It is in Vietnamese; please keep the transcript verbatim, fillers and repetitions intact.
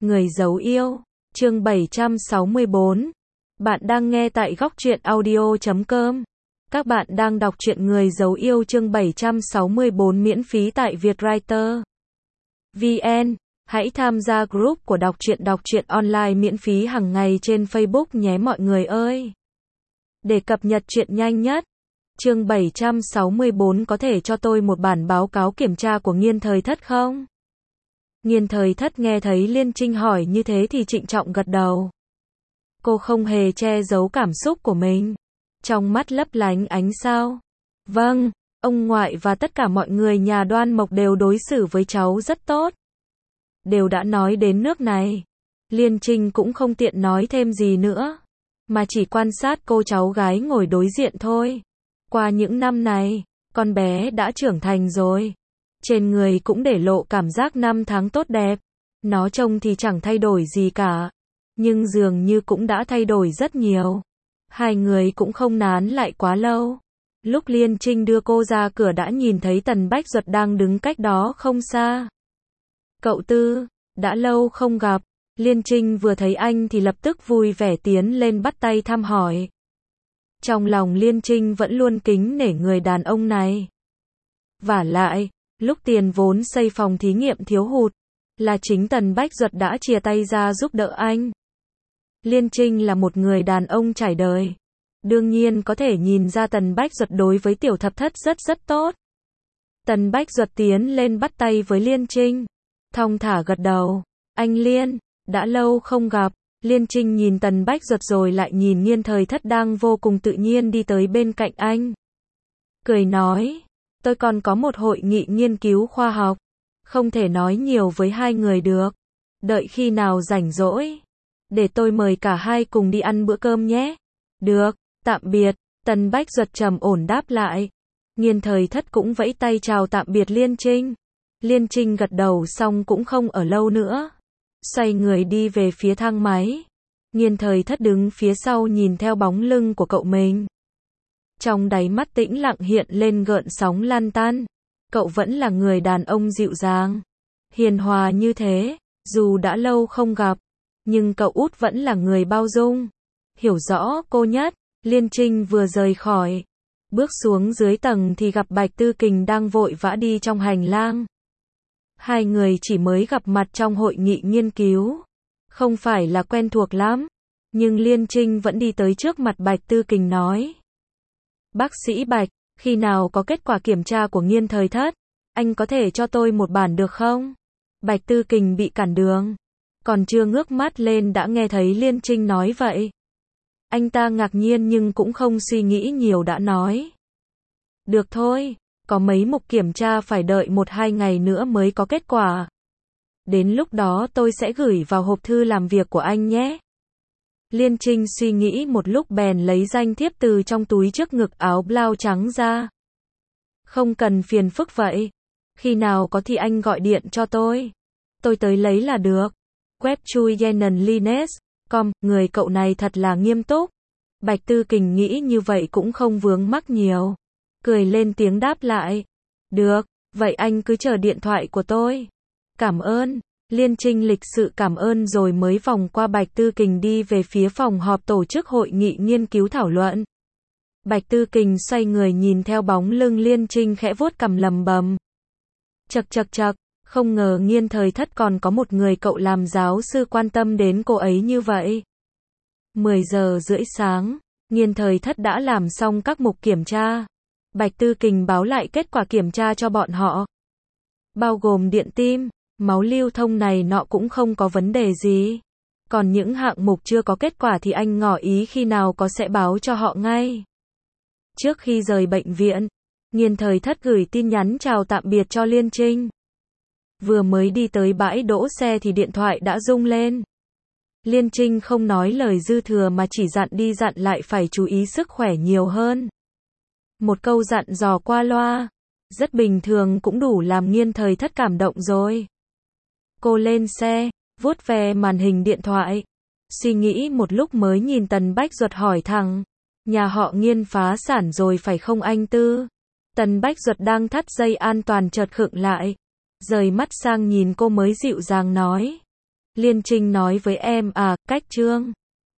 Người dấu yêu, chương bảy trăm sáu mươi bốn. Bạn đang nghe tại góc truyện audio chấm com. Các bạn đang đọc truyện Người dấu yêu chương bảy trăm sáu mươi bốn miễn phí tại Vietwriter vê en. Hãy tham gia group của đọc truyện đọc truyện online miễn phí hàng ngày trên Facebook nhé mọi người ơi. Để cập nhật truyện nhanh nhất. Chương bảy trăm sáu mươi bốn có thể cho tôi một bản báo cáo kiểm tra của Nghiên Thời Thất không? Nghiên Thời Thất nghe thấy Liên Trinh hỏi như thế thì trịnh trọng gật đầu. Cô không hề che giấu cảm xúc của mình. Trong mắt lấp lánh ánh sao. Vâng, ông ngoại và tất cả mọi người nhà Đoan Mộc đều đối xử với cháu rất tốt. Đều đã nói đến nước này. Liên Trinh cũng không tiện nói thêm gì nữa. Mà chỉ quan sát cô cháu gái ngồi đối diện thôi. Qua những năm này, con bé đã trưởng thành rồi. Trên người cũng để lộ cảm giác năm tháng tốt đẹp. Nó trông thì chẳng thay đổi gì cả. Nhưng dường như cũng đã thay đổi rất nhiều. Hai người cũng không nán lại quá lâu. Lúc Liên Trinh đưa cô ra cửa đã nhìn thấy Tần Bách Duật đang đứng cách đó không xa. Cậu Tư, đã lâu không gặp. Liên Trinh vừa thấy anh thì lập tức vui vẻ tiến lên bắt tay thăm hỏi. Trong lòng Liên Trinh vẫn luôn kính nể người đàn ông này. Vả lại, lúc tiền vốn xây phòng thí nghiệm thiếu hụt, là chính Tần Bách Duật đã chìa tay ra giúp đỡ anh. Liên Trinh là một người đàn ông trải đời. Đương nhiên có thể nhìn ra Tần Bách Duật đối với Tiểu Thập Thất rất rất tốt. Tần Bách Duật tiến lên bắt tay với Liên Trinh. Thong thả gật đầu. Anh Liên, đã lâu không gặp. Liên Trinh nhìn Tần Bách Duật rồi lại nhìn Nghiên Thời Thất đang vô cùng tự nhiên đi tới bên cạnh anh. Cười nói, tôi còn có một hội nghị nghiên cứu khoa học. Không thể nói nhiều với hai người được. Đợi khi nào rảnh rỗi. Để tôi mời cả hai cùng đi ăn bữa cơm nhé. Được, tạm biệt. Tần Bách Duật trầm ổn đáp lại. Nghiên Thời Thất cũng vẫy tay chào tạm biệt Liên Trinh. Liên Trinh gật đầu xong cũng không ở lâu nữa. Xoay người đi về phía thang máy. Nghiên Thời Thất đứng phía sau nhìn theo bóng lưng của cậu mình. Trong đáy mắt tĩnh lặng hiện lên gợn sóng lan tan. Cậu vẫn là người đàn ông dịu dàng, hiền hòa như thế. Dù đã lâu không gặp, nhưng cậu út vẫn là người bao dung, hiểu rõ cô nhất. Liên Trinh vừa rời khỏi, bước xuống dưới tầng thì gặp Bạch Tư Kình đang vội vã đi trong hành lang. Hai người chỉ mới gặp mặt trong hội nghị nghiên cứu, không phải là quen thuộc lắm, nhưng Liên Trinh vẫn đi tới trước mặt Bạch Tư Kình nói. Bác sĩ Bạch, khi nào có kết quả kiểm tra của Nghiên Thời Thất, anh có thể cho tôi một bản được không? Bạch Tư Kình bị cản đường, còn chưa ngước mắt lên đã nghe thấy Liên Trinh nói vậy. Anh ta ngạc nhiên nhưng cũng không suy nghĩ nhiều đã nói. Được thôi, có mấy mục kiểm tra phải đợi một hai ngày nữa mới có kết quả. Đến lúc đó tôi sẽ gửi vào hộp thư làm việc của anh nhé. Liên Trinh suy nghĩ một lúc bèn lấy danh thiếp từ trong túi trước ngực áo blau trắng ra. Không cần phiền phức vậy. Khi nào có thì anh gọi điện cho tôi. Tôi tới lấy là được. Web chui Yenan Lines com, người cậu này thật là nghiêm túc. Bạch Tư Kình nghĩ như vậy cũng không vướng mắc nhiều. Cười lên tiếng đáp lại. Được, vậy anh cứ chờ điện thoại của tôi. Cảm ơn. Liên Trinh lịch sự cảm ơn rồi mới vòng qua Bạch Tư Kình đi về phía phòng họp tổ chức hội nghị nghiên cứu thảo luận. Bạch Tư Kình xoay người nhìn theo bóng lưng Liên Trinh khẽ vuốt cằm lầm bầm. Chậc chậc chậc, không ngờ Nghiên Thời Thất còn có một người cậu làm giáo sư quan tâm đến cô ấy như vậy. mười giờ rưỡi sáng, Nghiên Thời Thất đã làm xong các mục kiểm tra. Bạch Tư Kình báo lại kết quả kiểm tra cho bọn họ. Bao gồm điện tim, máu lưu thông này nọ cũng không có vấn đề gì. Còn những hạng mục chưa có kết quả thì anh ngỏ ý khi nào có sẽ báo cho họ ngay. Trước khi rời bệnh viện, Nghiên Thời Thất gửi tin nhắn chào tạm biệt cho Liên Trinh. Vừa mới đi tới bãi đỗ xe thì điện thoại đã rung lên. Liên Trinh không nói lời dư thừa mà chỉ dặn đi dặn lại phải chú ý sức khỏe nhiều hơn. Một câu dặn dò qua loa, rất bình thường cũng đủ làm Nghiên Thời Thất cảm động rồi. Cô lên xe, vuốt ve màn hình điện thoại. Suy nghĩ một lúc mới nhìn Tần Bách Duật hỏi thẳng. Nhà họ Nghiên phá sản rồi phải không anh Tư? Tần Bách Duật đang thắt dây an toàn chợt khựng lại. Rời mắt sang nhìn cô mới dịu dàng nói. Liên Trinh nói với em à, cách Trương